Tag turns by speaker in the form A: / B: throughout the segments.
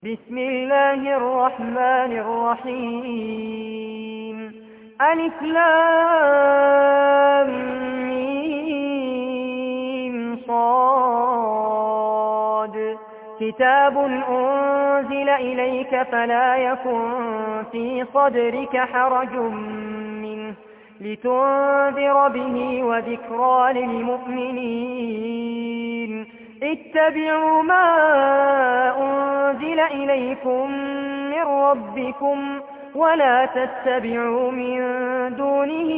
A: بسم الله الرحمن الرحيم. ألف لام ميم صاد. كتاب أنزل إليك فلا يكن في صدرك حرج منه لتنذر به وذكرى للمؤمنين. اتبعوا ما أنزل إليكم من ربكم ولا تتبعوا من دونه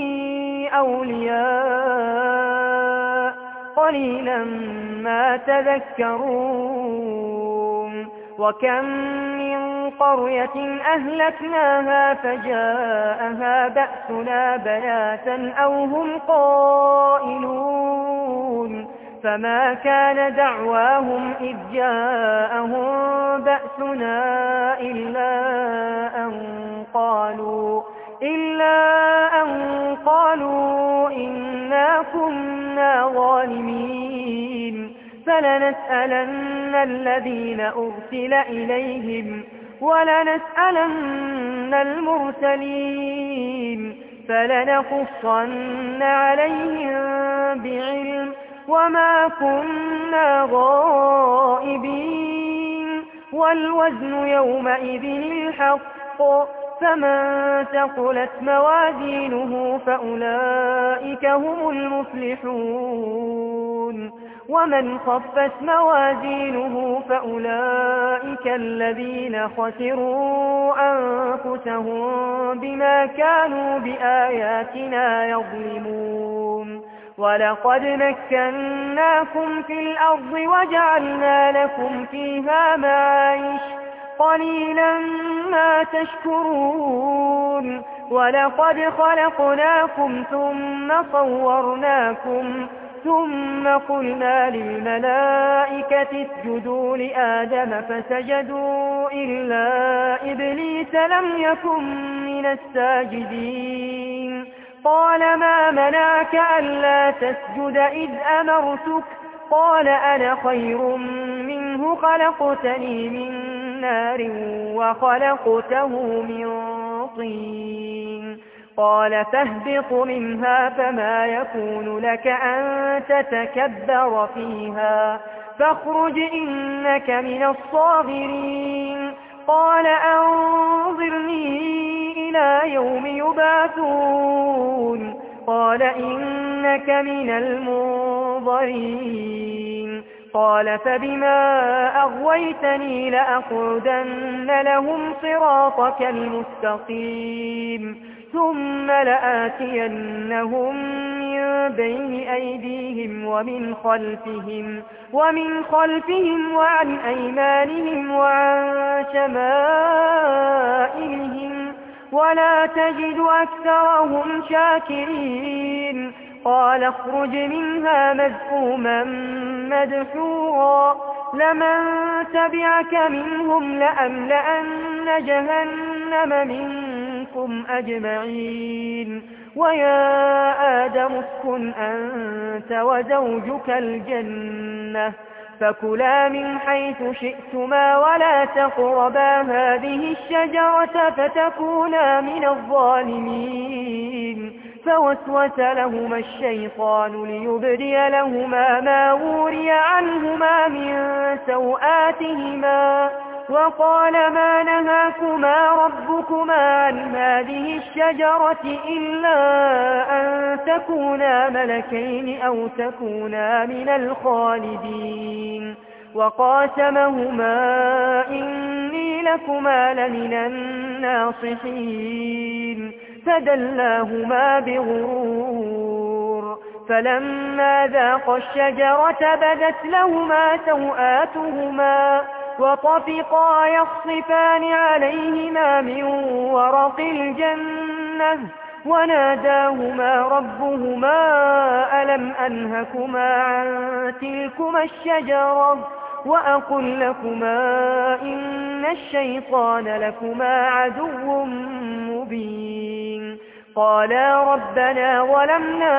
A: أولياء قليلا ما تذكرون. وكم من قرية أهلكناها فجاءها بأسنا بياتا أو هم قائلون فما كان دعواهم إذ جاءهم بأسنا إلا أن قالوا إنا كنا ظالمين. فلنسألن الذين أرسل إليهم ولنسألن المرسلين فلنقصن عليهم بعلم وما كنا غائبين. والوزن يومئذ الحق فمن ثقلت موازينه فأولئك هم المفلحون ومن خفت موازينه فأولئك الذين خسروا أنفسهم بما كانوا بآياتنا يظلمون. ولقد مكناكم في الأرض وجعلنا لكم فيها معايش قليلا ما تشكرون. ولقد خلقناكم ثم صورناكم ثم قلنا للملائكة اسجدوا لآدم فسجدوا إلا إبليس لم يكن من الساجدين. قال ما منعك ألا تسجد إذ أمرتك؟ قال أنا خير منه خلقتني من نار وخلقته من طين. قال فاهبط منها فما يكون لك أن تتكبر فيها فاخرج إنك من الصاغرين. قال أنظرني إلى يوم يبعثون. قال إنك من المنظرين. قال فبما أغويتني لأقعدن لهم صراطك المستقيم ثم لآتينهم من بين أيديهم ومن خلفهم وعن أيمانهم وعن شمائلهم ولا تجد أكثرهم شاكرين. قال اخرج منها مذءوما مدحورا لمن تبعك منهم لأملأن جهنم منكم أجمعين. ويا آدم اسكن أنت وزوجك الجنة فكلا من حيث شئتما ولا تقربا هذه الشجرة فتكونا من الظالمين. فوسوس لهما الشيطان ليبدي لهما ما وري عنهما من سوآتهما وقال ما نهاكما ربكما عن هذه الشجرة إلا أن تكونا ملكين أو تكونا من الخالدين. وقاسمهما إني لكما لمن الناصحين فدلاهما بغرور. فلما ذاقا الشجرة بدت لهما سوآتهما وطفقا يخصفان عليهما من ورق الجنة وناداهما ربهما ألم أنهكما عن تلكما الشجرة وأقل لكما إن الشيطان لكما عدو مبين. قالا ربنا ظلمنا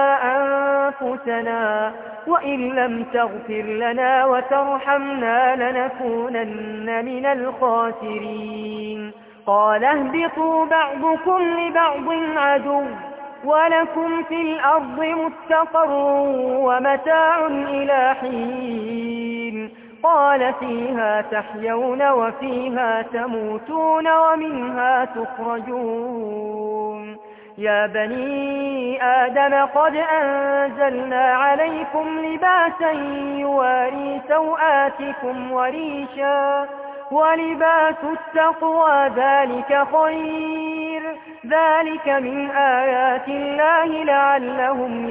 A: أنفسنا وإن لم تغفر لنا وترحمنا لنكونن من الخاسرين قال اهبطوا بعضكم لبعض عدو ولكم في الأرض مستقر ومتاع إلى حين قال فيها تحيون وفيها تموتون ومنها تخرجون يا بني آدم قد أنزلنا عليكم لباسا يواري سوآتكم وريشا ولباس التقوى ذلك خير ذلك من آيات الله لعلهم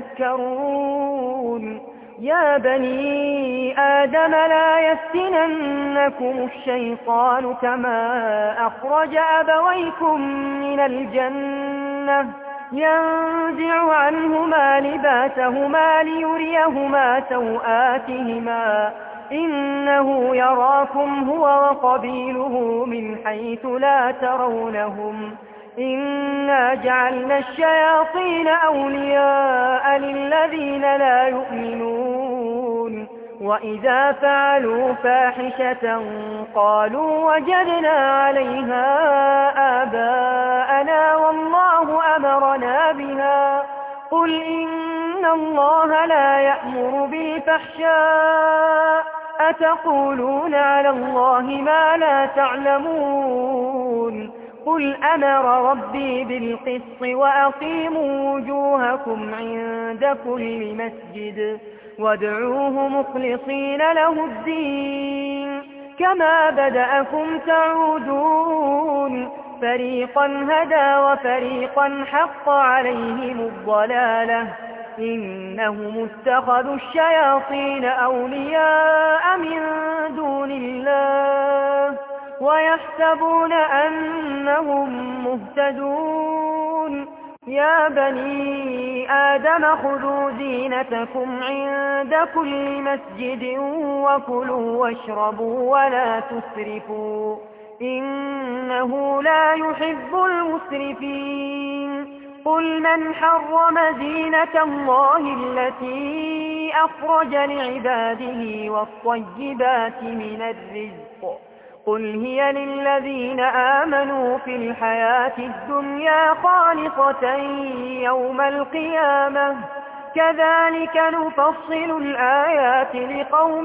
A: يذكرون يا بني آدم لا يفتننكم الشيطان كما أخرج أبويكم من الجنة ينزع عنهما لباسهما ليريهما سوآتهما إنه يراكم هو وقبيله من حيث لا ترونهم إنا جعلنا الشياطين أولياء للذين لا يؤمنون وإذا فعلوا فاحشة قالوا وجدنا عليها آباءنا والله أمرنا بها قل إن الله لا يأمر بالفحشاء أتقولون على الله ما لا تعلمون قل أمر ربي بالقسط وأقيموا وجوهكم عند كل مسجد وادعوه مخلصين له الدين كما بدأكم تعودون فريقا هدى وفريقا حق عليهم الضلالة إنهم اتخذوا الشياطين أولياء من دون الله ويحسبون أنهم مهتدون يا بني آدم خذوا زينتكم عند كل مسجد وكلوا واشربوا ولا تسرفوا إنه لا يحب المسرفين قل من حرم زينة الله التي أخرج لعباده والطيبات من الرزق قل هي للذين آمنوا في الحياة الدنيا خالصة يوم القيامة كذلك نفصل الآيات لقوم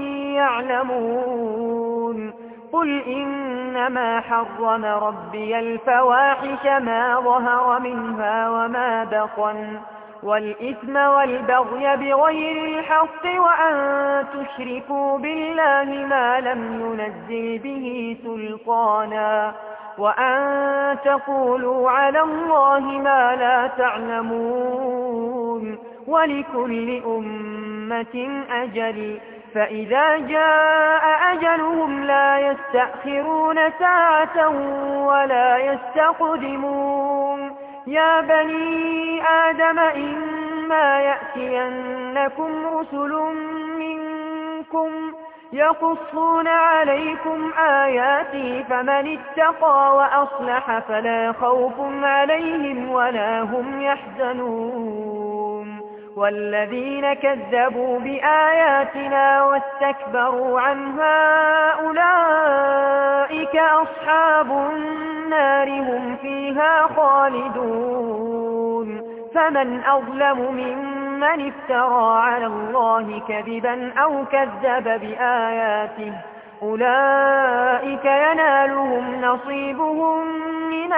A: يعلمون قل إنما حرم ربي الفواحش ما ظهر منها وما بطن والإثم والبغي بغير الحق وأن تشركوا بالله ما لم ينزل به سلطانا وأن تقولوا على الله ما لا تعلمون ولكل أمة أجل فإذا جاء أجلهم لا يستأخرون ساعة ولا يستقدمون يا بني آدم إما يأتينكم رسل منكم يقصون عليكم آياتي فمن اتقى وأصلح فلا خوف عليهم ولا هم يحزنون والذين كذبوا بآياتنا واستكبروا عنها أولئك أصحاب النار هم فيها خالدون فمن أظلم ممن افترى على الله كذبا أو كذب بآياته أولئك ينالهم نصيبهم من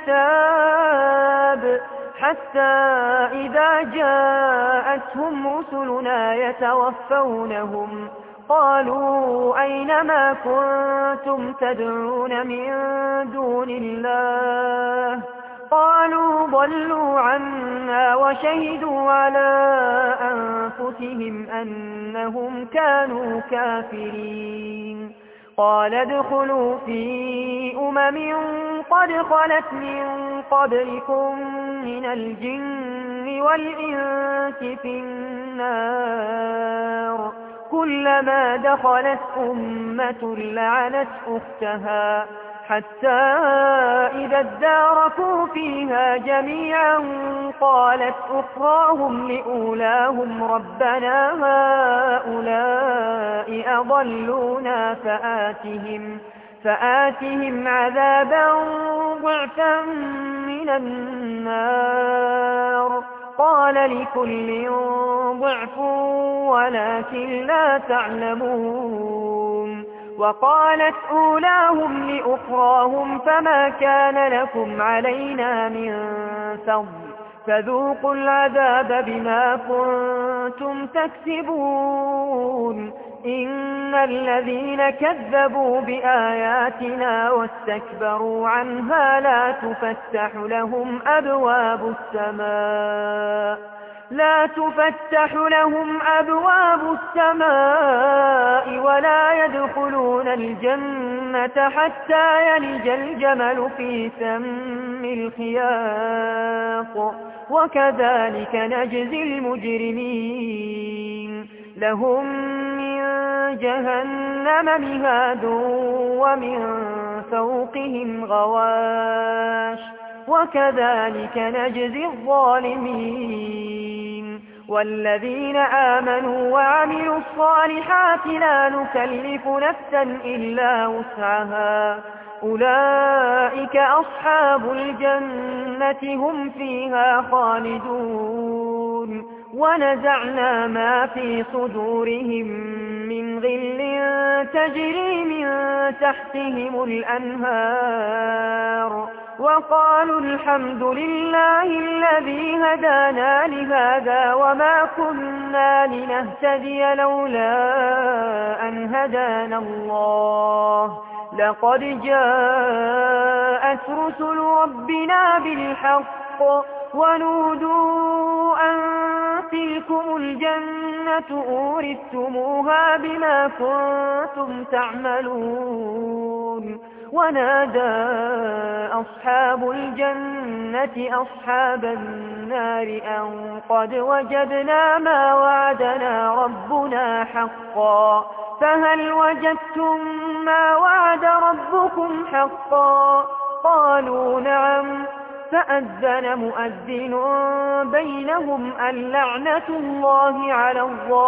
A: الكتاب حتى إذا جاءتهم رسلنا يتوفونهم قالوا أين ما كنتم تدعون من دون الله قالوا ضلوا عنا وشهدوا على أنفسهم أنهم كانوا كافرين قال ادخلوا في قد خلت من قبلكم من الجن والإنس في النار كلما دخلت أمة لعنت أختها حتى إذا اداركوا فيها جميعا قالت أخراهم لأولاهم ربنا هؤلاء أضلونا فآتهم عذابا ضعفا من النار قال لكل ضعف ولكن لا تعلمون. وقالت أولاهم لأخراهم فما كان لكم علينا من فضل فذوقوا العذاب بما كنتم تكسبون. إن الذين كذبوا بآياتنا واستكبروا عنها لا تفتح لهم أبواب السماء ولا يدخلون الجنة حتى يلج الجمل في سم الخياط وكذلك نجزي المجرمين. لهم من جهنم مهاد ومن فوقهم غواش وكذلك نجزي الظالمين. والذين آمنوا وعملوا الصالحات لا نكلف نفسا إلا وسعها أولئك أصحاب الجنة هم فيها خالدون. ونزعنا ما في صدورهم من غل تجري من تحتهم الأنهار وقالوا الحمد لله الذي هدانا لهذا وما كنا لنهتدي لولا أن هدانا الله لقد جاءت رسل ربنا بالحق ونودوا أن تلكم الجنة أورثتموها بما كنتم تعملون. ونادى أصحاب الجنة أصحاب النار أن قد وجدنا ما وعدنا ربنا حقا فهل وجدتم ما وعد ربكم حقا قالوا نعم فأذن مؤذن بينهم اللعنة الله على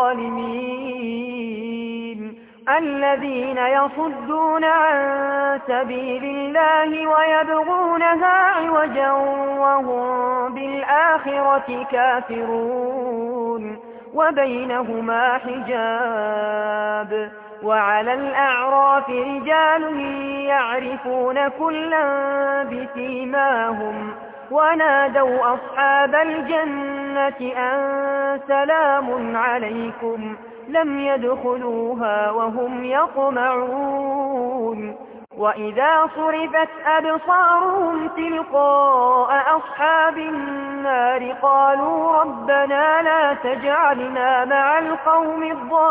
A: الظالمين الذين يصدون عن سبيل الله ويبغونها عوجا وهم بالآخرة كافرون وبينهما حجاب. وعلى الأعراف رجال يعرفون كلا بسيماهم ونادوا أصحاب الجنة أن سلام عليكم لم يدخلوها وهم يطمعون. وإذا صرفت أبصارهم تلقاء أصحاب النار قالوا ربنا لا تجعلنا مع القوم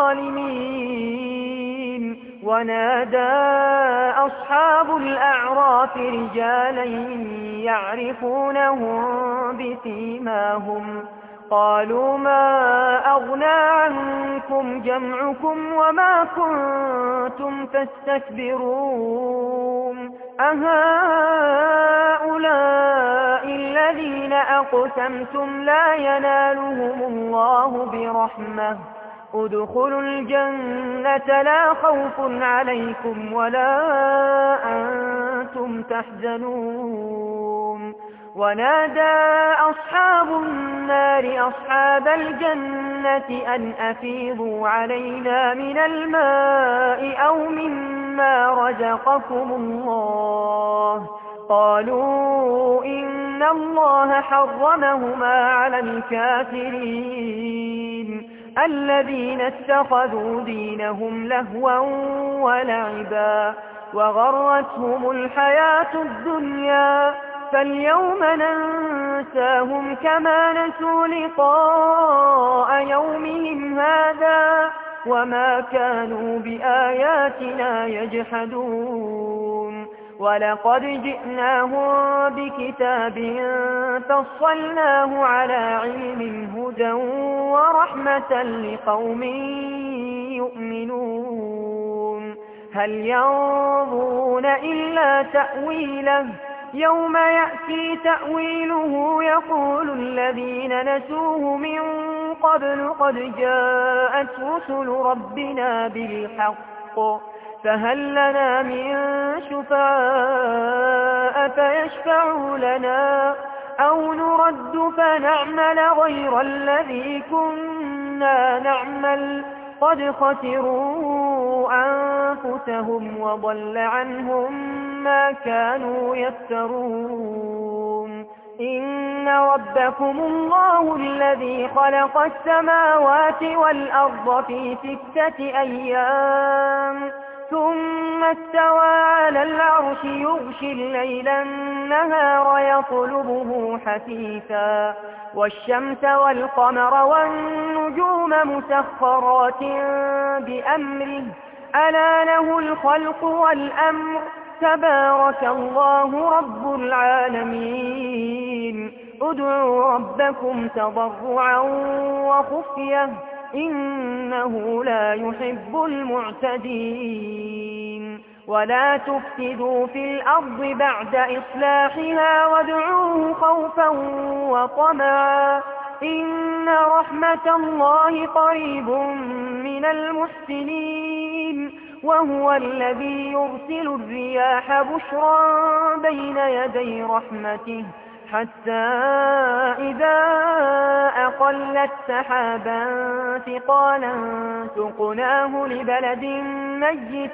A: الظالمين. ونادى أصحاب الأعراف رجالا يعرفونهم بسيماهم قالوا ما أغنى عنكم جمعكم وما كنتم تستكبرون أهؤلاء الذين أقسمتم لا ينالهم الله برحمة ادخلوا الجنة لا خوف عليكم ولا أنتم تحزنون. ونادى أصحاب النار أصحاب الجنة أن أفيضوا علينا من الماء أو مما رزقكم الله قالوا إن الله حرمهما على الكافرين الذين اتخذوا دينهم لهوا ولعبا وغرتهم الحياة الدنيا فاليوم ننساهم كما نسوا لقاء يومهم هذا وما كانوا بآياتنا يجحدون. ولقد جئناهم بكتاب فصلناه على علم هدى ورحمة لقوم يؤمنون. هل ينظرون إلا تأويله يوم يأتي تأويله يقول الذين نسوه من قبل قد جاءت رسل ربنا بالحق فهل لنا من شفعاء فيشفعوا لنا أو نرد فنعمل غير الذي كنا نعمل قد خسروا أنفسهم وضل عنهم ما كانوا يفترون إن ربكم الله الذي خلق السماوات والأرض في 6 أيام ثم استوى على العرش يغشي الليل النهار يطلبه حثيثا والشمس والقمر والنجوم مسخرات بأمره ألا له الخلق والأمر تبارك الله رب العالمين ادعوا ربكم تضرعا وخفية إنه لا يحب المعتدين ولا تفسدوا في الأرض بعد إصلاحها وادعوه خوفا وطمعا إن رحمة الله قريب من المحسنين وهو الذي يرسل الرياح بشرا بين يدي رحمته حتى إذا أقلت سحابا ثقالا سقناه لبلد ميت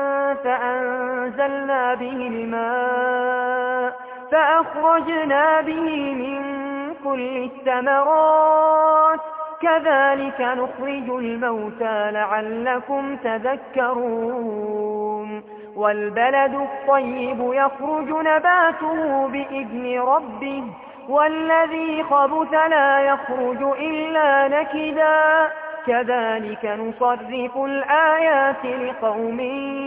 A: فأنزلنا به الماء فأخرجنا به من كل الثمرات كذلك نخرج الموتى لعلكم تذكرون والبلد الطيب يخرج نباته بإذن ربه والذي خبث لا يخرج إلا نكدا كذلك نصرف الآيات لقوم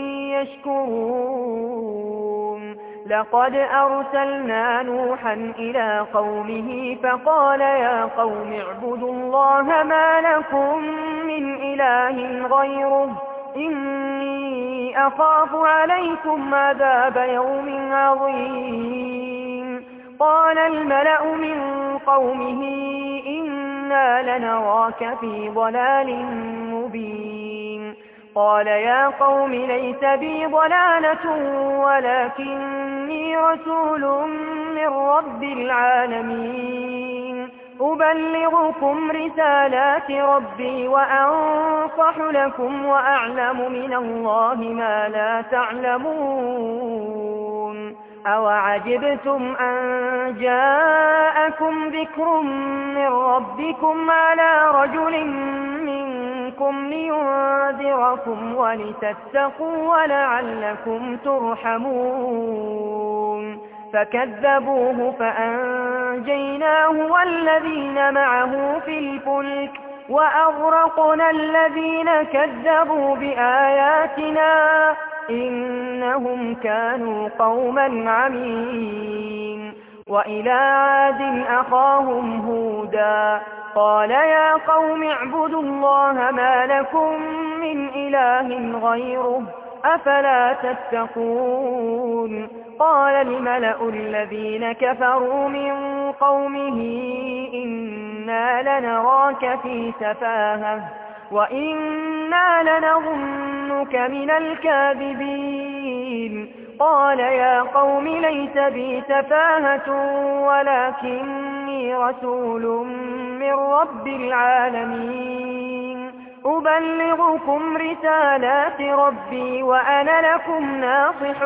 A: يشكرون لقد أرسلنا نوحا إلى قومه فقال يا قوم اعبدوا الله ما لكم من إله غيره إني أخاف عليكم عذاب يوم عظيم قال الملأ من قومه إنا لنراك في ضلال مبين قال يا قوم ليس بي ضلالة ولكني رسول من رب العالمين أبلغكم رسالات ربي وأنصح لكم وأعلم من الله ما لا تعلمون أوعجبتم أن جاءكم ذكر من ربكم على رجل منكم لينذركم ولتتقوا ولعلكم ترحمون فكذبوه فأنجيناه والذين معه في الفلك وأغرقنا الذين كذبوا بآياتنا إنهم كانوا قوما عمين وإلى عاد أخاهم هودا قال يا قوم اعبدوا الله ما لكم من إله غيره أفلا تتقون قال الملأ الذين كفروا من قومه إنا لنراك في سفاهة وإنا لنظنك من الكاذبين قال يا قوم ليس بي سفاهة ولكني رسول من رب العالمين أبلغكم رسالات ربي وأنا لكم ناصح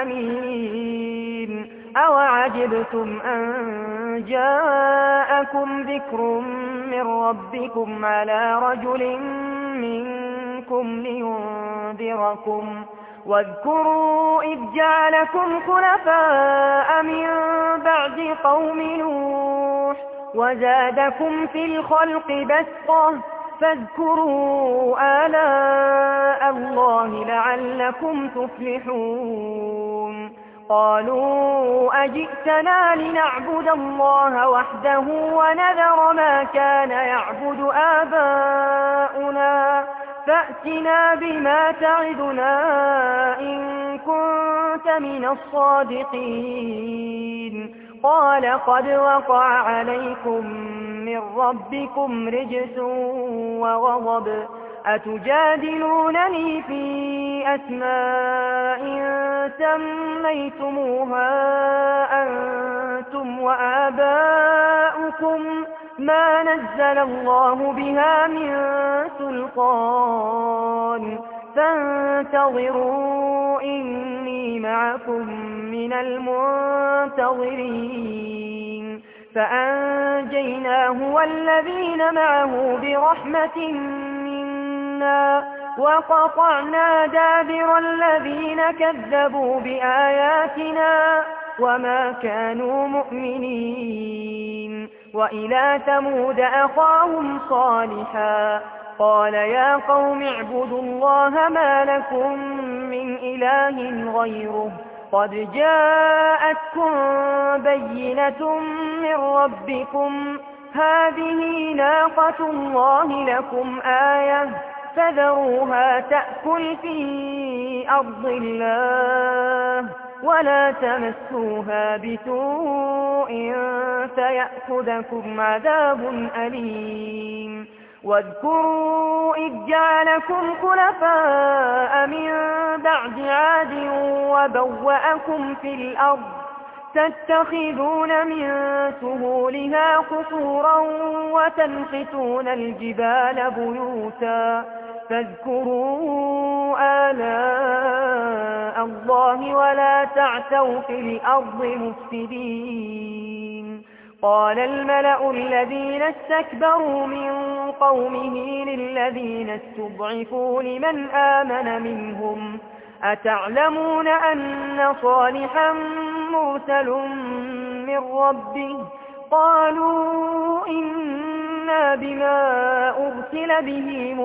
A: أمين أوعجبتم أن جاءكم ذكر من ربكم على رجل منكم لينذركم واذكروا إذ جعلكم خلفاء من بعد قوم نوح وزادكم في الخلق بسطة فاذكروا آلاء الله لعلكم تفلحون قالوا أجئتنا لنعبد الله وحده ونذر ما كان يعبد آباؤنا فأتنا بما تعدنا إن كنت من الصادقين. قال قد وقع عليكم من ربكم رجس وغضب، أتجادلونني في أسماء سميتموها أنتم وآباؤكم ما نزل الله بها من سلطان، فانتظروا إني معكم من المنتظرين. فأنجيناه والذين معه برحمة منا وقطعنا دابر الذين كذبوا بآياتنا وما كانوا مؤمنين. وإلى ثمود أخاهم صالحا قال يا قوم اعبدوا الله ما لكم من إله غيره قد جاءتكم بينة من ربكم هذه ناقة الله لكم آية فذروها تأكل في أرض الله ولا تمسوها بسوء فيأخذكم عذاب أليم. واذكروا إذ جعلكم خلفاء من بعد عاد وبوأكم في الأرض تتخذون من سهولها قصورا وتنحتون الجبال بيوتا فاذكروا آلاء الله ولا تعثوا في الأرض مفسدين. قال الملأ الذين استكبروا من قومه للذين استضعفوا لمن آمن منهم أتعلمون أن صالحا مرسل من ربه قالوا إنا بما أرسل به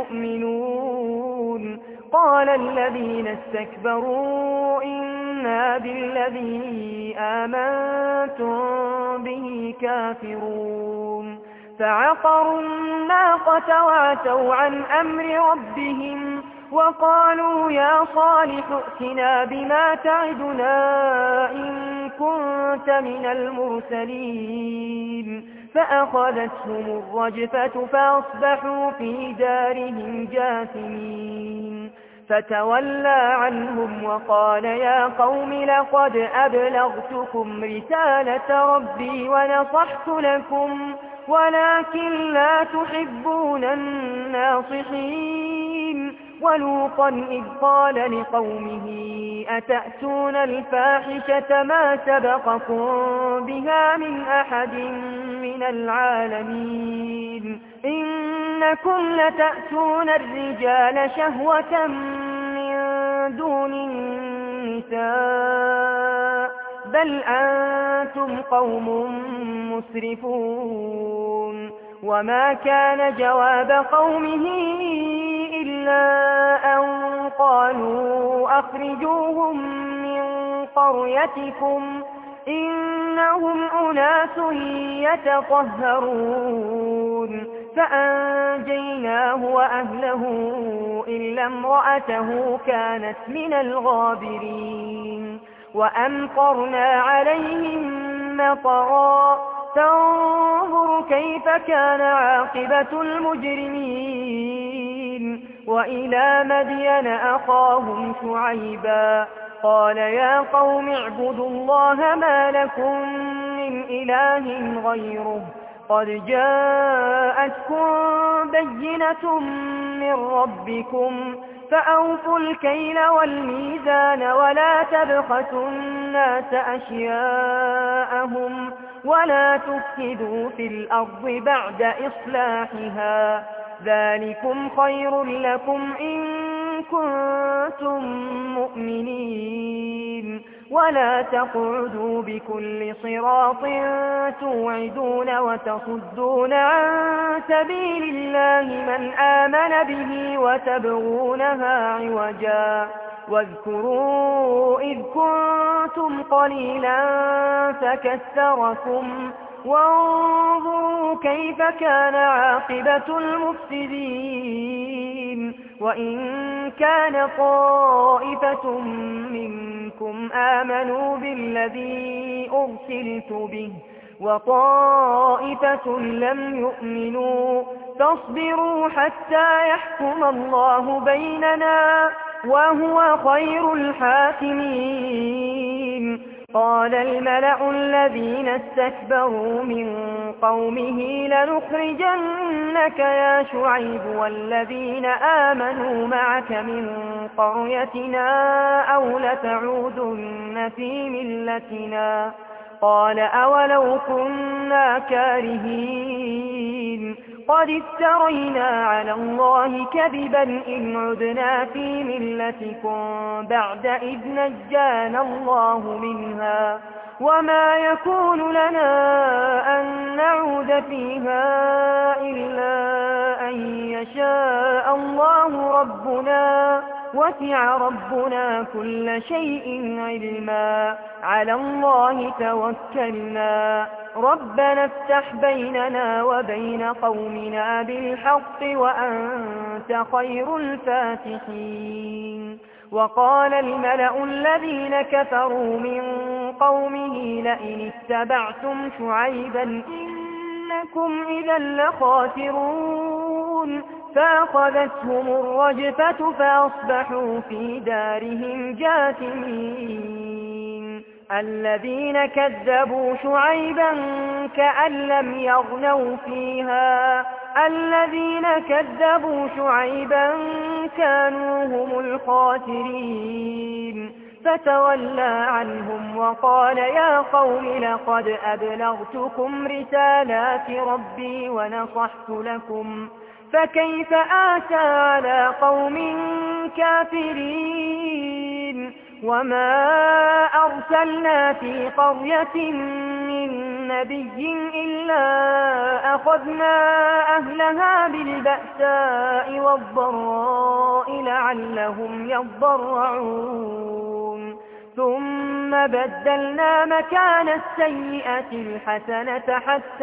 A: مؤمنون. قال الذين استكبروا إنا بالذي آمنتم به كافرون. فعقروا الناقة وعتوا عن أمر ربهم وقالوا يا صالح ائتنا بما تعدنا إن كنت من المرسلين. فأخذتهم الرجفة فأصبحوا في دارهم جاثمين. فتولى عنهم وقال يا قوم لقد أبلغتكم رسالة ربي ونصحت لكم ولكن لا تحبون الناصحين. ولوطا إذ قال لقومه أتأتون الفاحشة ما سبقكم بها من أحد من العالمين إنكم لتأتون الرجال شهوة من دون النساء بل أنتم قوم مسرفون. وما كان جواب قومه إلا أن قالوا أخرجوهم من قريتكم إنهم أناس يتطهرون. فأنجيناه وأهله إلا امرأته كانت من الغابرين. وأمطرنا عليهم مطرا فانظر كيف كان عاقبة المجرمين. وإلى مدين أخاهم شعيبا قال يا قوم اعبدوا الله ما لكم من إله غيره قد جاءتكم بينة من ربكم فأوفوا الكيل والميزان ولا تبخسوا الناس أشياءهم ولا تفسدوا في الأرض بعد إصلاحها ذلكم خير لكم إن كنتم مؤمنين. ولا تقعدوا بكل صراط توعدون وتصدون عن سبيل الله من آمن به وتبغونها عوجا. واذكروا إذ كنتم قليلا فكثركم وانظروا كيف كان عاقبة المفسدين. وإن كان طائفة منكم آمنوا بالذي أرسلت به وطائفة لم يؤمنوا فاصبروا حتى يحكم الله بيننا وهو خير الحاكمين. قال الملأ الذين استكبروا من قومه لنخرجنك يا شعيب والذين آمنوا معك من قريتنا أو لتعودن في ملتنا. قال أولو كنا كارهين قد افترينا على الله كذبا إن عدنا في ملتكم بعد إذ نجانا الله منها وما يكون لنا أن نعود فيها إلا أن يشاء الله ربنا وسع ربنا كل شيء علما على الله توكلنا ربنا افتح بيننا وبين قومنا بالحق وأنت خير الفاتحين. وقال الملأ الذين كفروا من قومه لئن اتبعتم شعيبا إنكم إذا لخاسرون فأخذتهم الرجفة فأصبحوا في دارهم جاثمين. الذين كذبوا شعيبا كأن لم يغنوا فيها الذين كذبوا شعيبا كانوا هم الخاسرين فتولى عنهم وقال يا قوم لقد أبلغتكم رسالات ربي ونصحت لكم فكيف آسى على قوم كافرين. وما أرسلنا في قرية من نبي إلا أخذنا أهلها بالبأساء والضراء لعلهم يضرعون ثم بدلنا مكان السيئة الحسنة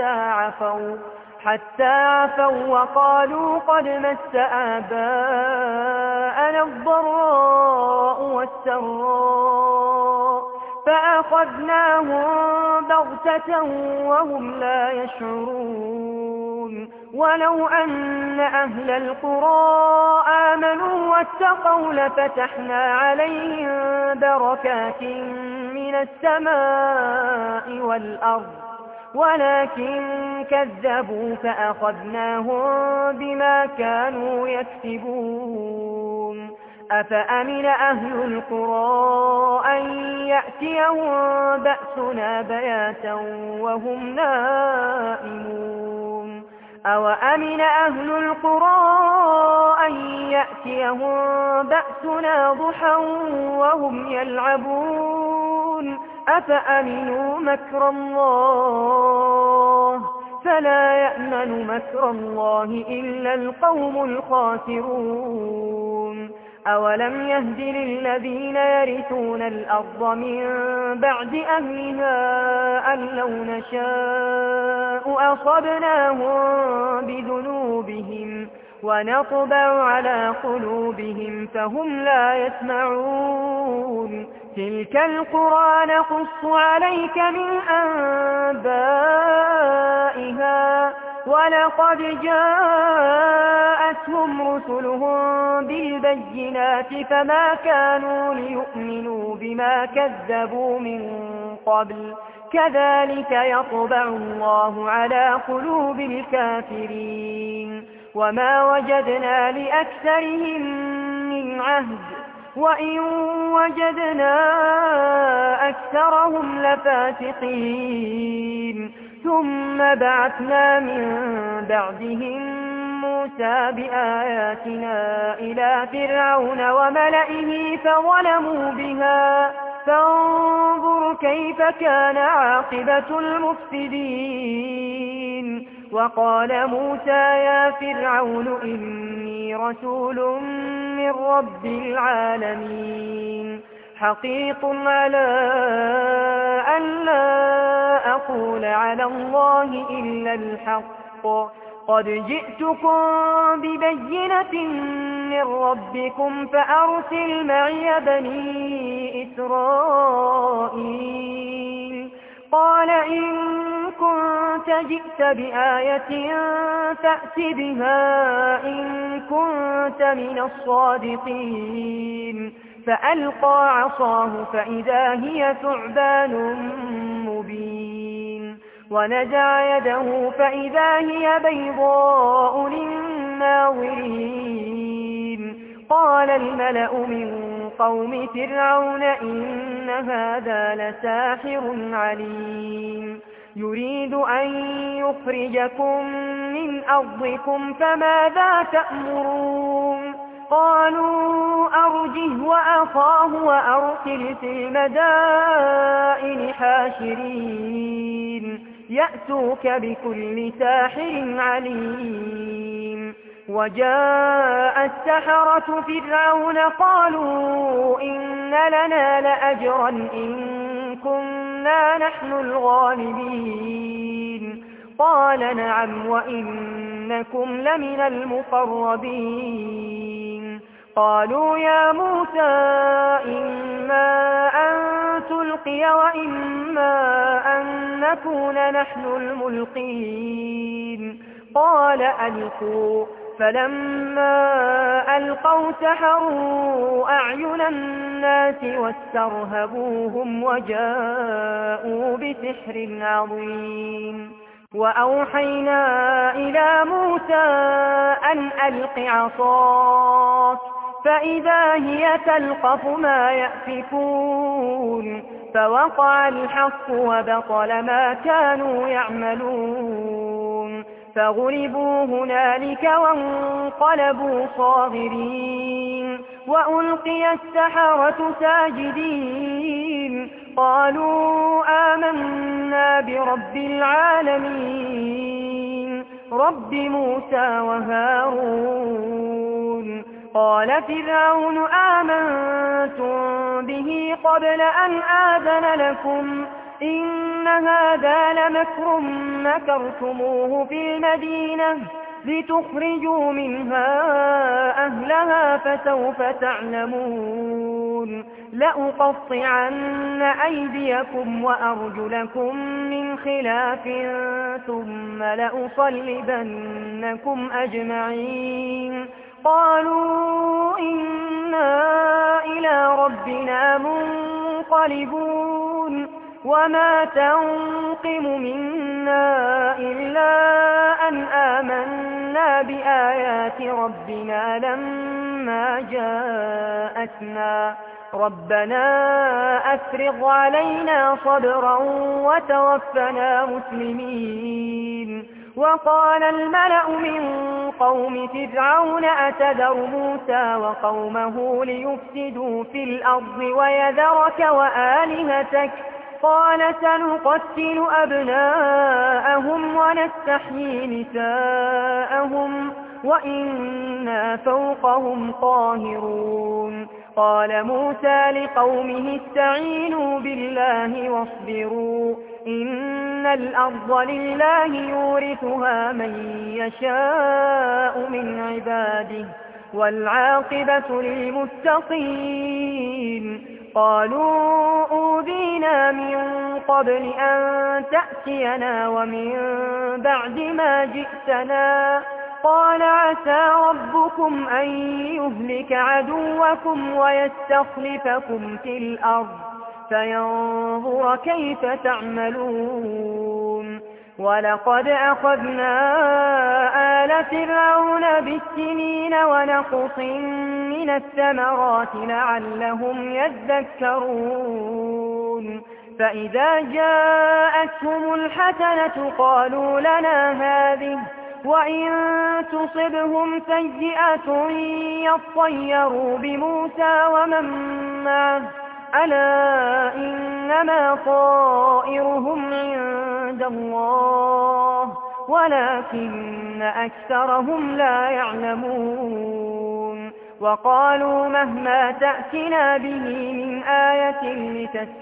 A: حتى عفوا وقالوا قد مس آباءنا الضراء والسراء فأخذناهم بغتة وهم لا يشعرون. ولو أن أهل القرى آمنوا واتقوا لفتحنا عليهم بركات من السماء والأرض ولكن كذبوا فأخذناهم بما كانوا يكسبون. أفأمن أهل القرى أن يأتيهم بأسنا بياتا وهم نائمون أوأمن أهل القرى أن يأتيهم بأسنا ضحى وهم يلعبون أفأمنوا مكر الله فلا يأمن مكر الله إلا القوم الخاسرون. أولم يهد للذين يرثون الأرض من بعد أهلها أن لو نشاء أصبناهم بذنوبهم ونطبع على قلوبهم فهم لا يسمعون. تلك القرى نقص عليك من أنبائها ولقد جاءتهم رسلهم بالبينات فما كانوا ليؤمنوا بما كذبوا من قبل كذلك يطبع الله على قلوب الكافرين. وما وجدنا لأكثرهم من عهد وإن وجدنا أكثرهم لفاسقين. ثم بعثنا من بعدهم موسى بآياتنا إلى فرعون وملئه فظلموا بها فانظر كيف كان عاقبة المفسدين. وقال موسى يا فرعون إني رسول من رب العالمين حقيق على أن لا أقول على الله إلا الحق قد جئتكم ببينة من ربكم فأرسل معي بني إسرائيل. قال إن كنت جئت بآية فأت بها إن كنت من الصادقين. فألقى عصاه فإذا هي ثعبان مبين ونزع يده فإذا هي بيضاء للناظرين. قال الملأ من قوم فرعون إن هذا لساحر عليم يريد أن يخرجكم من أرضكم فماذا تأمرون؟ قالوا أرجه وأخاه وأرسل في المدائن حاشرين يأتوك بكل ساحر عليم. وجاء السحرة فرعون قالوا إن لنا لأجرا إن كنا نحن الغالبين. قال نعم وإنكم لمن المقربين. قالوا يا موسى إما أن تلقي وإما أن نكون نحن الملقين. قال ألقوا. فلما ألقوا سحروا أعين الناس واسترهبوهم وجاءوا بسحر عظيم. وأوحينا إلى موسى أن ألق عصاك فإذا هي تلقف ما يأفكون. فوقع الحق وبطل ما كانوا يعملون فغلبوا هنالك وانقلبوا صاغرين. وألقي السحرة ساجدين قالوا آمنا برب العالمين رب موسى وهارون. قال فرعون آمنتم به قبل أن آذن لكم إن هذا لمكر مكرتموه في المدينة لتخرجوا منها أهلها فسوف تعلمون. لأقطعن أيديكم وأرجلكم من خلاف ثم لأصلبنكم أجمعين. قالوا إنا إلى ربنا منقلبون وما تنقم منا إلا أن آمنا بآيات ربنا لما جاءتنا ربنا أفرغ علينا صبرا وتوفنا مسلمين. وقال الملأ من قوم فرعون أتذر موسى وقومه ليفسدوا في الأرض ويذرك وآلهتك قال سنقتل أبناءهم ونستحيي نساءهم وإنا فوقهم قاهرون. قال موسى لقومه استعينوا بالله واصبروا إن الأرض لله يورثها من يشاء من عباده والعاقبة للمتقين. قالوا أوذينا من قبل أن تأتينا ومن بعد ما جئتنا قال عسى ربكم أن يهلك عدوكم ويستخلفكم في الأرض فينظر كيف تعملون. ولقد أخذنا آل فرعون بالسنين ونقص من الثمرات لعلهم يذكرون. فإذا جاءتهم الحسنة قالوا لنا هذه وإن تصبهم سيئة يطيروا بموسى ومن معه ألا إنما طائرهم عند الله ولكن أكثرهم لا يعلمون. وقالوا مهما تأتنا به من آية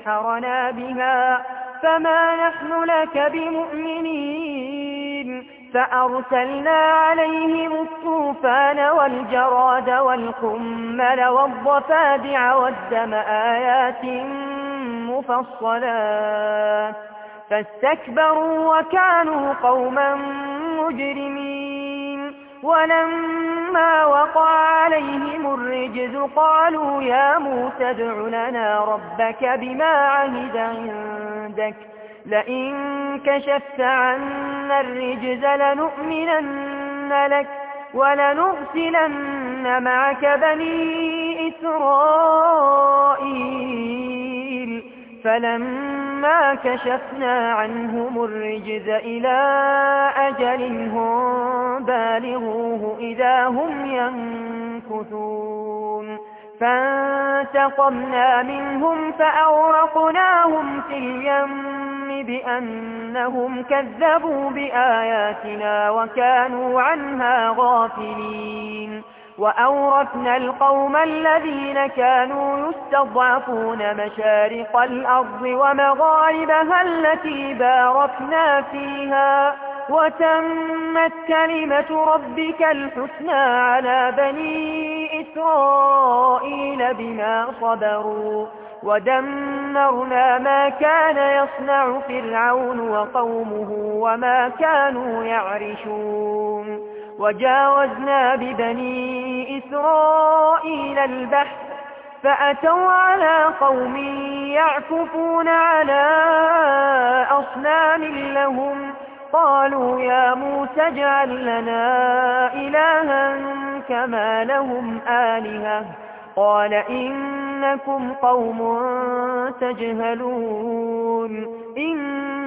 A: لتسحرنا بها فما نحن لك بمؤمنين فأرسلنا عليهم الطوفان والجراد والقمل والضفادع والدم آيات مفصلات فاستكبروا وكانوا قوما مجرمين ولما وقع عليهم الرجز قالوا يا موسى ادع لنا ربك بما عهد عندك لئن كشفت عنا الرجز لنؤمنن لك ولنرسلن معك بني إسرائيل فلما كشفنا عنهم الرجز إلى أجل هم بالغوه إذا هم ينكثون فانتقمنا منهم فأغرقناهم في اليم بأنهم كذبوا بآياتنا وكانوا عنها غافلين وأورثنا القوم الذين كانوا يستضعفون مشارق الأرض ومغاربها التي باركنا فيها وتمت كلمة ربك الحسنى على بني إسرائيل بما صبروا ودمرنا ما كان يصنع فرعون وقومه وما كانوا يعرشون وجاوزنا ببني إسرائيل البحر فأتوا على قوم يعكفون على أصنام لهم قالوا يا موسى اجعل لنا إلها كما لهم آلهة قال إنكم قوم تجهلون إن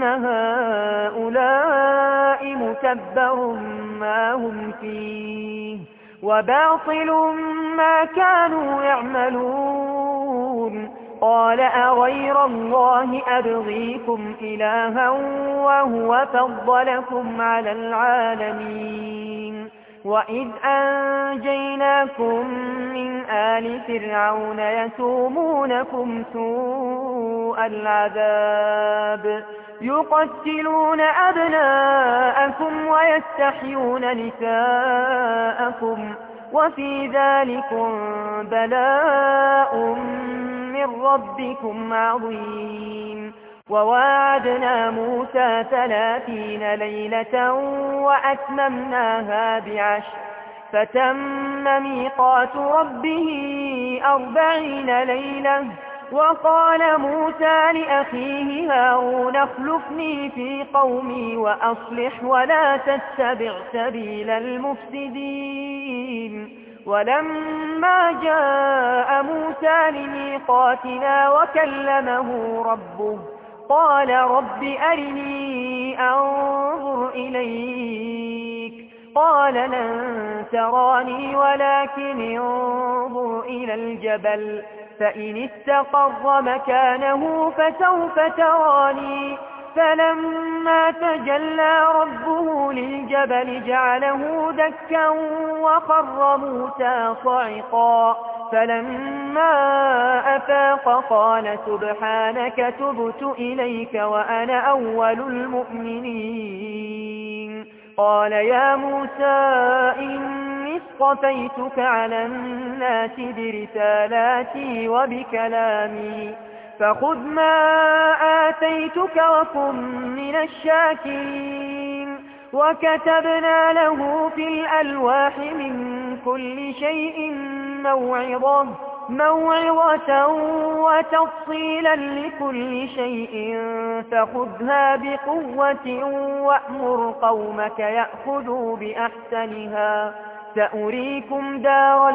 A: هؤلاء متبر ما هم فيه وباطل ما كانوا يعملون قال أغير الله أبغيكم إلها وهو فضلكم على العالمين وإذ أنجيناكم من آل فرعون يسومونكم سوء العذاب يقتلون أبناءكم ويستحيون نساءكم وفي ذلكم بلاء من ربكم عظيم وواعدنا موسى 30 ليلة وأتممناها ب10 فتم ميقات ربه 40 ليلة وقال موسى لأخيه هارون اخلفني في قومي وأصلح ولا تتبع سبيل المفسدين ولما جاء موسى لميقاتنا وكلمه ربه قال رب أرني أنظر إليك قال لن تراني ولكن انظر إلى الجبل فإن استقر مكانه فسوف تراني فلما تجلى ربه للجبل جعله دكا وخر موسى صعقا فلما أفاق قال سبحانك تبت إليك وأنا أول المؤمنين قال يا موسى إني اصطفيتك على الناس برسالاتي وبكلامي فخذ ما آتيتك وكن من الشاكرين وكتبنا له في الألواح من كل شيء موعظة وتفصيلا لكل شيء فخذها بقوة وأمر قومك يأخذوا بأحسنها سأريكم دار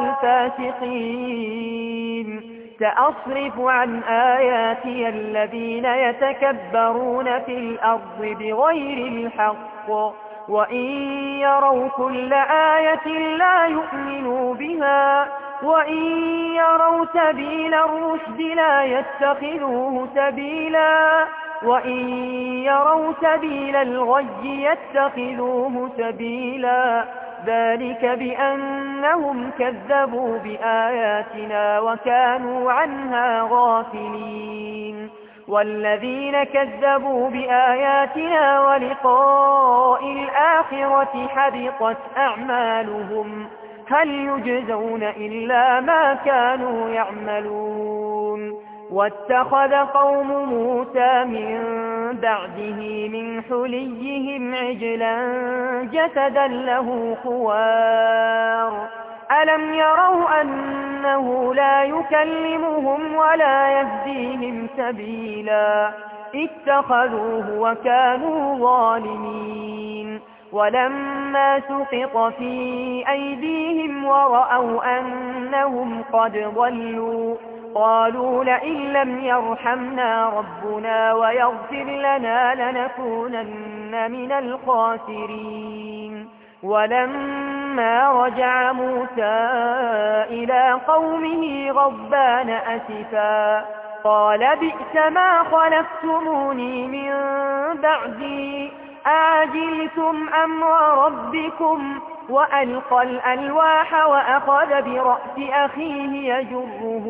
A: الفاسقين سأصرف عن آياتي الذين يتكبرون في الأرض بغير الحق وإن يروا كل آية لا يؤمنوا بها وإن يروا سبيل الرشد لا يتخذوه سبيلا وإن يروا سبيل الغي يتخذوه سبيلا ذلك بأنهم كذبوا بآياتنا وكانوا عنها غافلين والذين كذبوا بآياتنا ولقاء الآخرة حبطت أعمالهم هل يجزون إلا ما كانوا يعملون واتخذ قوم موسى من بعده من حليهم عجلا جسدا له خوار ألم يروا أنه لا يكلمهم ولا يهديهم سبيلا اتخذوه وكانوا ظالمين ولما سقط في أيديهم ورأوا أنهم قد ضلوا قالوا لئن لم يرحمنا ربنا ويغفر لنا لنكونن من الخاسرين ولما رجع موسى إلى قومه غضبان أسفا قال بئس ما خلفتموني من بعدي أعجلتم أمر ربكم وألقى الألواح وأخذ برأس أخيه يجره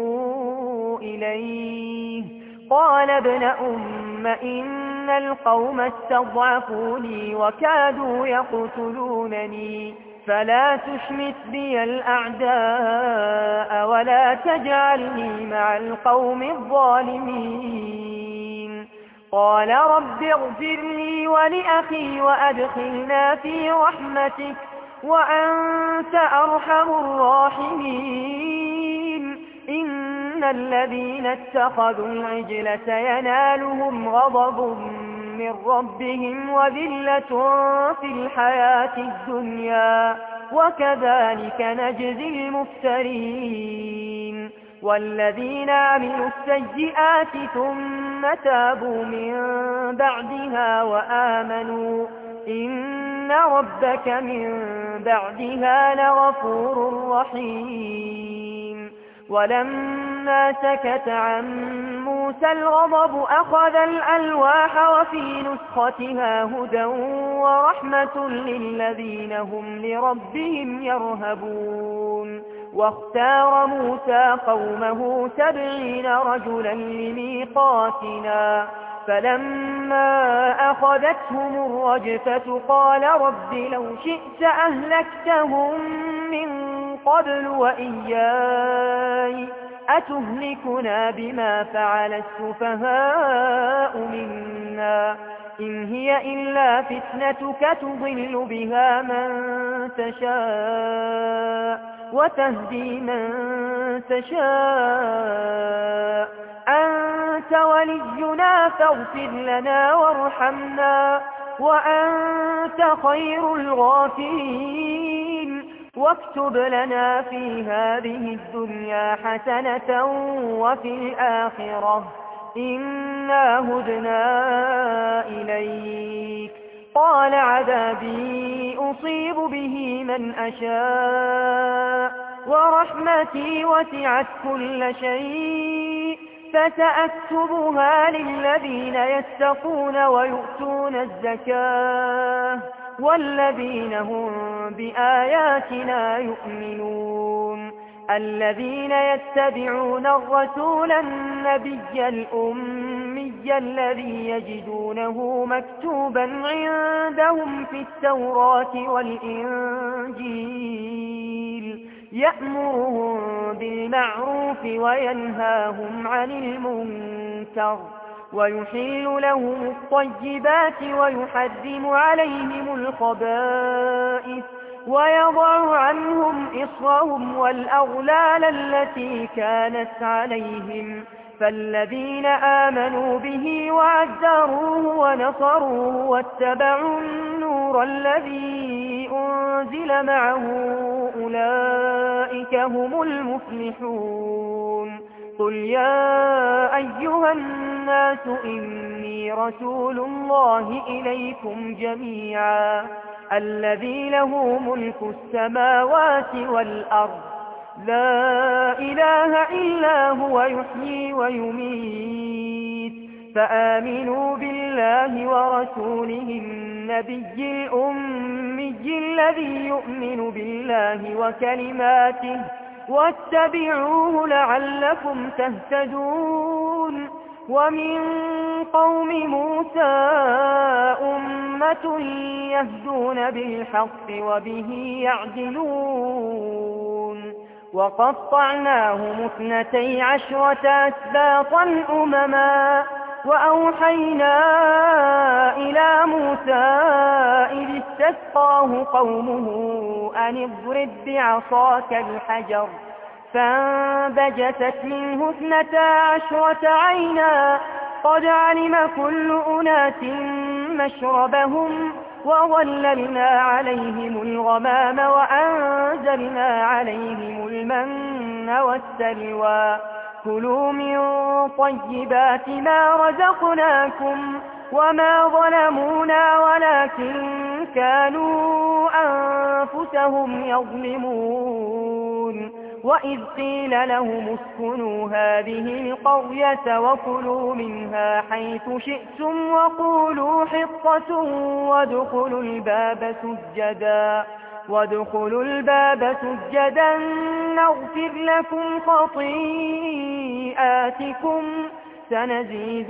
A: إليه قال ابن أم إن القوم استضعفوني وكادوا يقتلونني فلا تشمت بي الأعداء ولا تجعلني مع القوم الظالمين قال رب اغفر لي ولأخي وأدخلنا في رحمتك وأنت أرحم الراحمين إن الذين اتخذوا العجل سينالهم غضب من ربهم وذلة في الحياة الدنيا وكذلك نجزي المفترين والذين عملوا السيئات ثم تابوا من بعدها وآمنوا إن ربك من بعدها لغفور رحيم ولما سكت عن موسى الغضب أخذ الألواح وفي نسختها هدى ورحمة للذين هم لربهم يرهبون واختار موسى قومه 70 رجلا لميقاتنا فلما أخذتهم الرجفة قال رب لو شئت أهلكتهم من قبل وإياي أتهلكنا بما فعل السفهاء منا إن هي إلا فتنتك تضل بها من تشاء وتهدي من تشاء أنت ولينا فاغفر لنا وارحمنا وأنت خير الغافرين واكتب لنا في هذه الدنيا حسنة وفي الآخرة إنا هدنا إليك قال عذابي أصيب به من أشاء ورحمتي وسعت كل شيء فسأكتبها للذين يتقون ويؤتون الزكاة والذين هم بآياتنا يؤمنون الذين يتبعون الرسول النبي الأمي الذي يجدونه مكتوبا عندهم في التوراة والإنجيل يأمرهم بالمعروف وينهاهم عن المنكر ويحل لهم الطيبات ويحرم عليهم الخبائث ويضع عنهم إصرهم والأغلال التي كانت عليهم فالذين آمنوا به وعزروه ونصروه واتبعوا النور الذي أنزل معه أولئك هم المفلحون قل يا أيها الناس إني رسول الله إليكم جميعا الذي له ملك السماوات والأرض لا إله إلا هو يحيي ويميت فآمنوا بالله ورسوله النبي الأمي الذي يؤمن بالله وكلماته واتبعوه لعلكم تهتدون ومن قوم موسى أمة يهدون بالحق وبه يعدلون وقطعناهم 12 أسباطا أمما وأوحينا إلى موسى إذ استسقاه قومه أن اضرب بعصاك الحجر فانبجست منه 12 عينا قد علم كل أناس مشربهم وظللنا عليهم الغمام وأنزلنا عليهم المن والسلوى كلوا من طيبات ما رزقناكم وما ظلمونا ولكن كانوا أنفسهم يظلمون وإذ قيل لهم اسكنوا هذه القرية وكلوا منها حيث شئتم وقولوا حطة وادخلوا الباب سجدا نغفر لكم خطيئاتكم سنزيد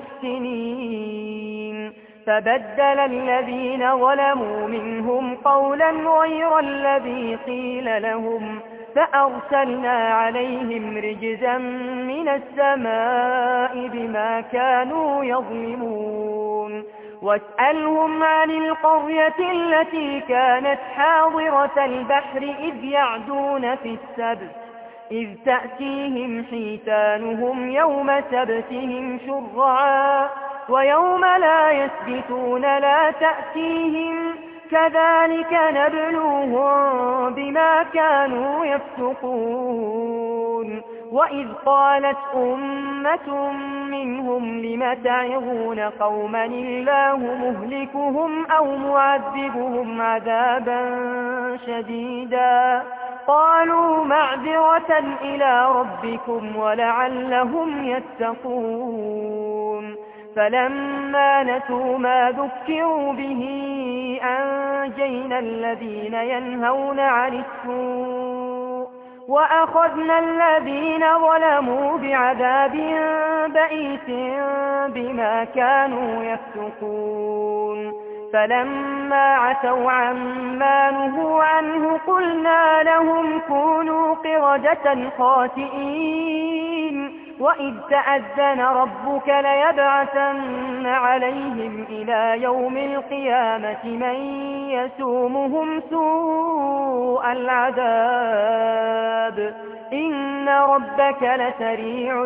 A: المحسنين فبدل الذين ظلموا منهم قولا غير الذي قيل لهم فأرسلنا عليهم رجزا من السماء بما كانوا يظلمون واسألهم عن القرية التي كانت حاضرة البحر إذ يعدون في السبت إذ تأتيهم حيتانهم يوم سبتهم شرعا ويوم لا يسبتون لا تأتيهم كذلك نبلوهم بما كانوا يفسقون وإذ قالت أمة منهم لم تعظون قوما الله مهلكهم أو معذبهم عذابا شديدا قالوا معذرة إلى ربكم ولعلهم يتقون فلما نسوا ما ذكروا به أنجينا الذين ينهون عن السوء وأخذنا الذين ظلموا بعذاب بئيس بما كانوا يفسقون فلما عتوا عما نهوا عنه قلنا لهم كونوا قردة خاسئين وإذ تأذن ربك ليبعثن عليهم إلى يوم القيامة من يسومهم سوء العذاب إن ربك لسريع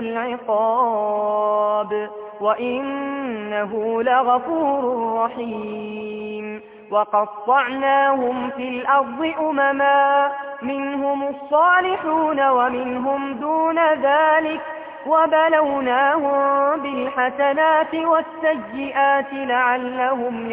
A: العقاب وإنه لغفور رحيم وقطعناهم في الأرض أمما منهم الصالحون ومنهم دون ذلك وبلوناهم بالحسنات والسيئات لعلهم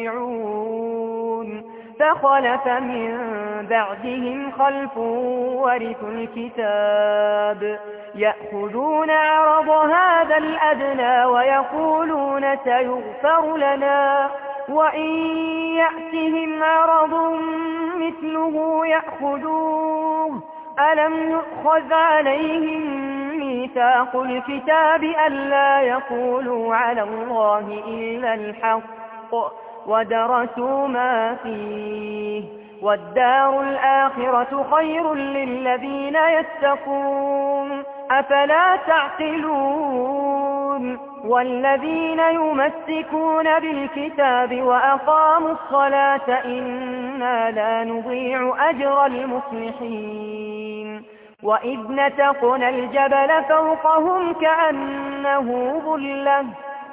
A: يرجعون فخلف من بعدهم خلف ورثوا الكتاب يأخذون عرض هذا الأدنى ويقولون سيغفر لنا وإن يأتهم عرض مثله يأخذوه ألم يؤخذ عليهم ميثاق الكتاب ألا يقولوا على الله إلا الحق ودرسوا ما فيه والدار الآخرة خير للذين يتقون أفلا تعقلون والذين يمسكون بالكتاب وأقاموا الصلاة إنا لا نضيع أجر المصلحين وإذ نتقنا الجبل فوقهم كأنه ظلة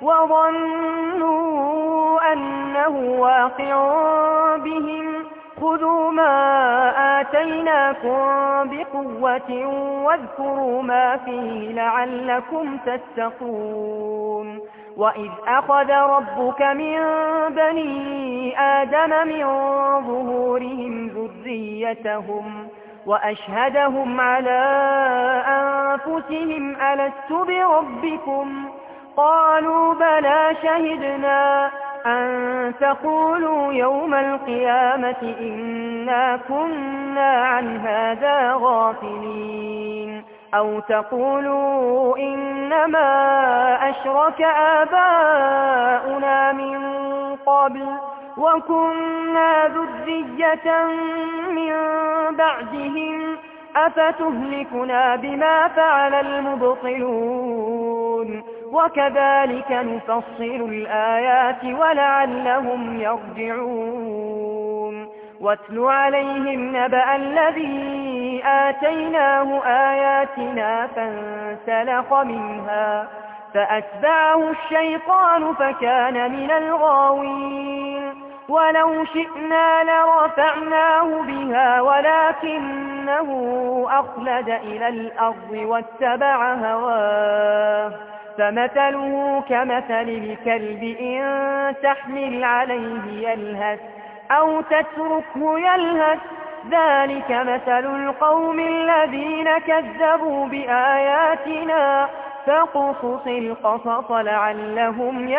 A: وظنوا أنه واقع بهم خذوا ما آتيناكم بقوة واذكروا ما فيه لعلكم تتقون وإذ أخذ ربك من بني آدم من ظهورهم ذريتهم وأشهدهم على أنفسهم ألست بربكم قالوا بلى شهدنا أن تقولوا يوم القيامة إنا كنا عن هذا غافلين أو تقولوا إنما أشرك آباؤنا من قبل وكنا ذرية من بعدهم أفتهلكنا بما فعل المبطلون وكذلك نفصل الآيات ولعلهم يرجعون واتل عليهم نبأ الذي آتيناه آياتنا فانسلخ منها فأتبعه الشيطان فكان من الغاوين ولو شئنا لرفعناه بها ولكنه أخلد إلى الأرض واتبع هواه فمثله كمثل الكلب إن تحمل عليه يلهث أو تتركه يلهث ذلك مثل القوم الذين كذبوا بآياتنا فاقصص القصص لعلهم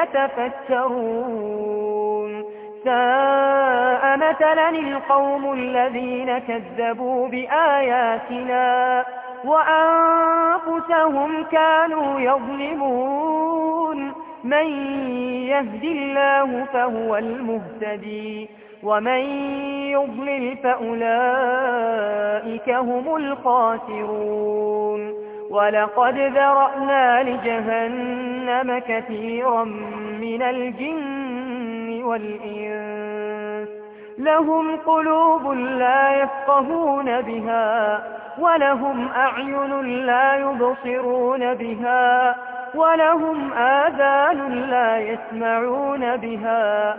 A: يتفكرون ساء مثلا القوم الذين كذبوا بآياتنا وأنفسهم كانوا يظلمون من يهد الله فهو المهتدي ومن يضلل فأولئك هم الخاسرون ولقد ذرأنا لجهنم كثيرا من الجن والإنس لهم قلوب لا يفقهون بها ولهم أعين لا يبصرون بها ولهم آذان لا يسمعون بها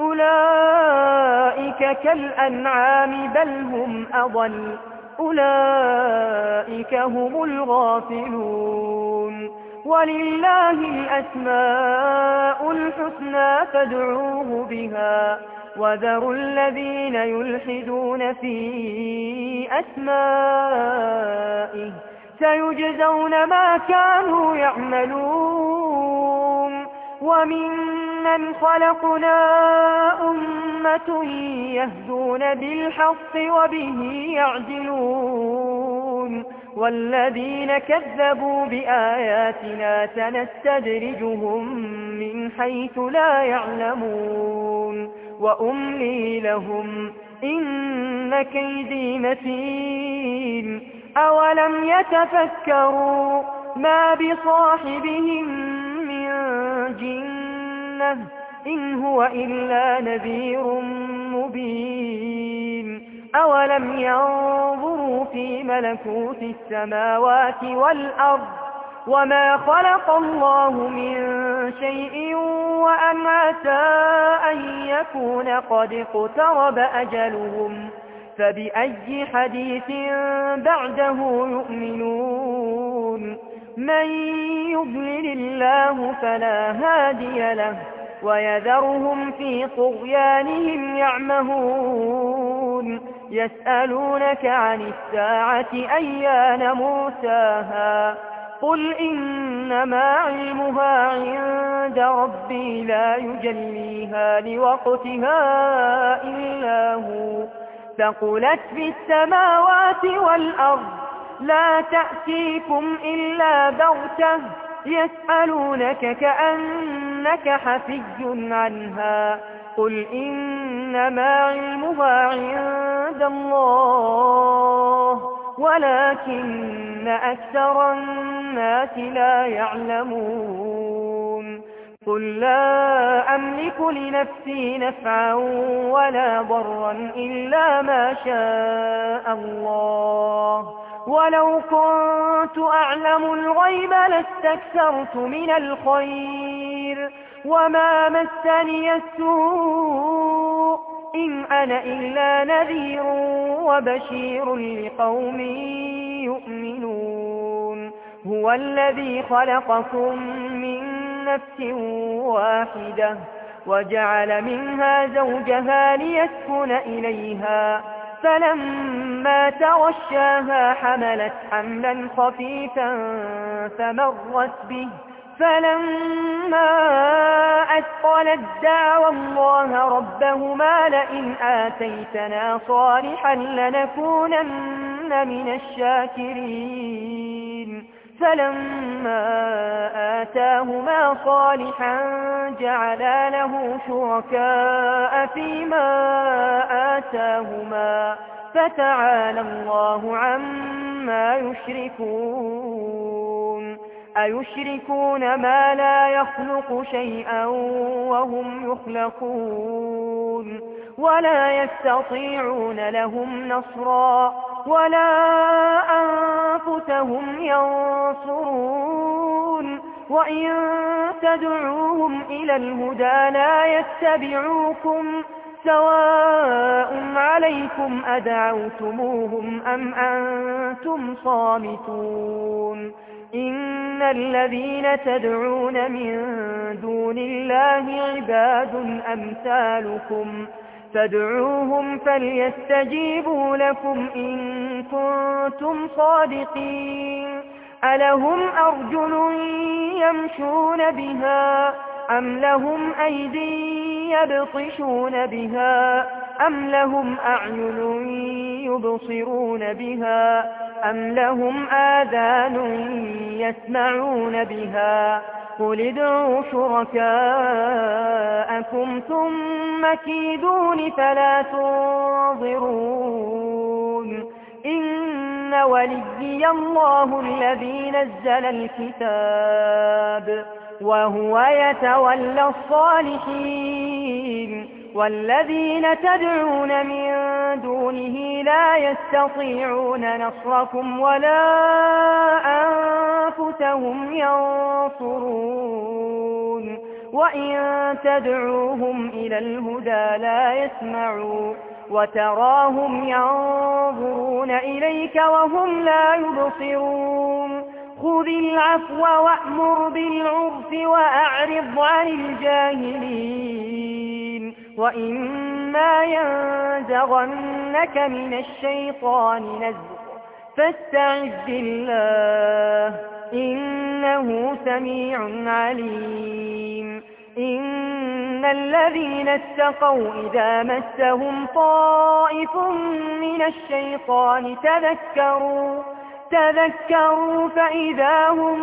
A: أولئك كالأنعام بل هم أضل أولئك هم الغافلون ولله الأسماء الحسنى فادعوه بها وذروا الذين يلحدون في أسمائه سيجزون ما كانوا يعملون وممن خلقنا أمة يهدون بالحق وبه يعدلون والذين كذبوا بآياتنا سنستدرجهم من حيث لا يعلمون وأملي لهم إن كيدي متين أولم يتفكروا ما بصاحبهم من جنة إن هو إلا نذير مبين أولم ينظروا في ملكوت السماوات والأرض وما خلق الله من شيء وأن عسى أن يكون قد اقترب أجلهم فبأي حديث بعده يؤمنون من يضلل الله فلا هادي له ويذرهم في طغيانهم يعمهون يسألونك عن الساعة أيان مرساها قل إنما علمها عند ربي لا يجليها لوقتها إلا هو ثقلت في السماوات والأرض لا تأتيكم إلا بغتة يسألونك كأنك حفي عنها قل إنما علمها عند الله ولكن أكثر الناس لا يعلمون قل لا أملك لنفسي نفعا ولا ضرا إلا ما شاء الله ولو كنت أعلم الغيب لاستكثرت من الخير وما مسني السوء إن أنا إلا نذير وبشير لقوم يؤمنون هو الذي خلقكم من نفس واحدة وجعل منها زوجها ليسكن إليها فلما تغشاها حملت حملا خفيفا فمرت به فلما أثقلت دعوا الله ربهما لئن آتيتنا صالحا لنكونن من الشاكرين فلما آتاهما صالحا جعلا له شركاء فيما آتاهما فتعالى الله عما يشركون أيشركون ما لا يخلق شيئا وهم يخلقون ولا يستطيعون لهم نصرا ولا أنفسهم ينصرون وإن تدعوهم إلى الهدى لا يتبعوكم سواء عليكم أدعوتموهم أم أنتم صامتون إن الذين تدعون من دون الله عباد أمثالكم فادعوهم فليستجيبوا لكم إن كنتم صادقين ألهم أرجل يمشون بها أم لهم أيدي يبطشون بها أم لهم أعين يبصرون بها أم لهم آذان يسمعون بها قل ادعوا شركاءكم ثم كيدون فلا تنظرون إن وليي الله الذي نزل الكتاب وهو يتولى الصالحين والذين تدعون من دونه لا يستطيعون نصركم ولا أنفسهم ينصرون وإن تدعوهم إلى الهدى لا يسمعوا وتراهم ينظرون إليك وهم لا يبصرون خذ العفو وأمر بالعرف وأعرض عن الجاهلين وإما ينزغنك من الشيطان نزغ فاستعذ بالله إنه سميع عليم إن الذين اتقوا إذا مسهم طائف من الشيطان تذكروا فإذا هم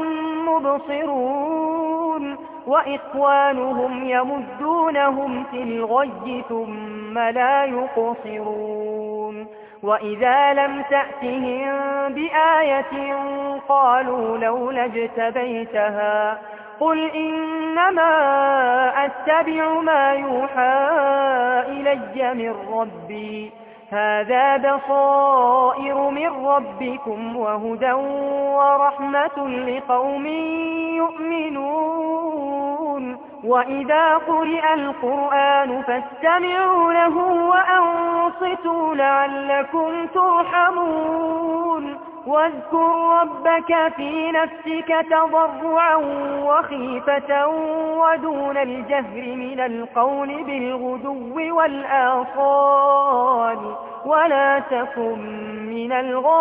A: مبصرون وإخوانهم يمدونهم في الغي ثم لا يقصرون وإذا لم تأتهم بآية قالوا لولا اجتبيتها قل إنما أتبع ما يوحى إلي من ربي هذا بصائر من ربكم وهدى ورحمة لقوم يؤمنون وإذا قرئ القرآن فاستمعوا له وأنصتوا لعلكم ترحمون واذكر ربك في نفسك تضرعا وخيفة ودون الجهر من القول بالغدو والآصال ولا تكن من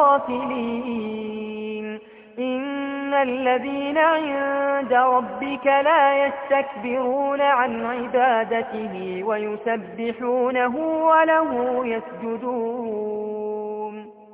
A: الغافلين إن الذين عند ربك لا يستكبرون عن عبادته ويسبحونه وله يسجدون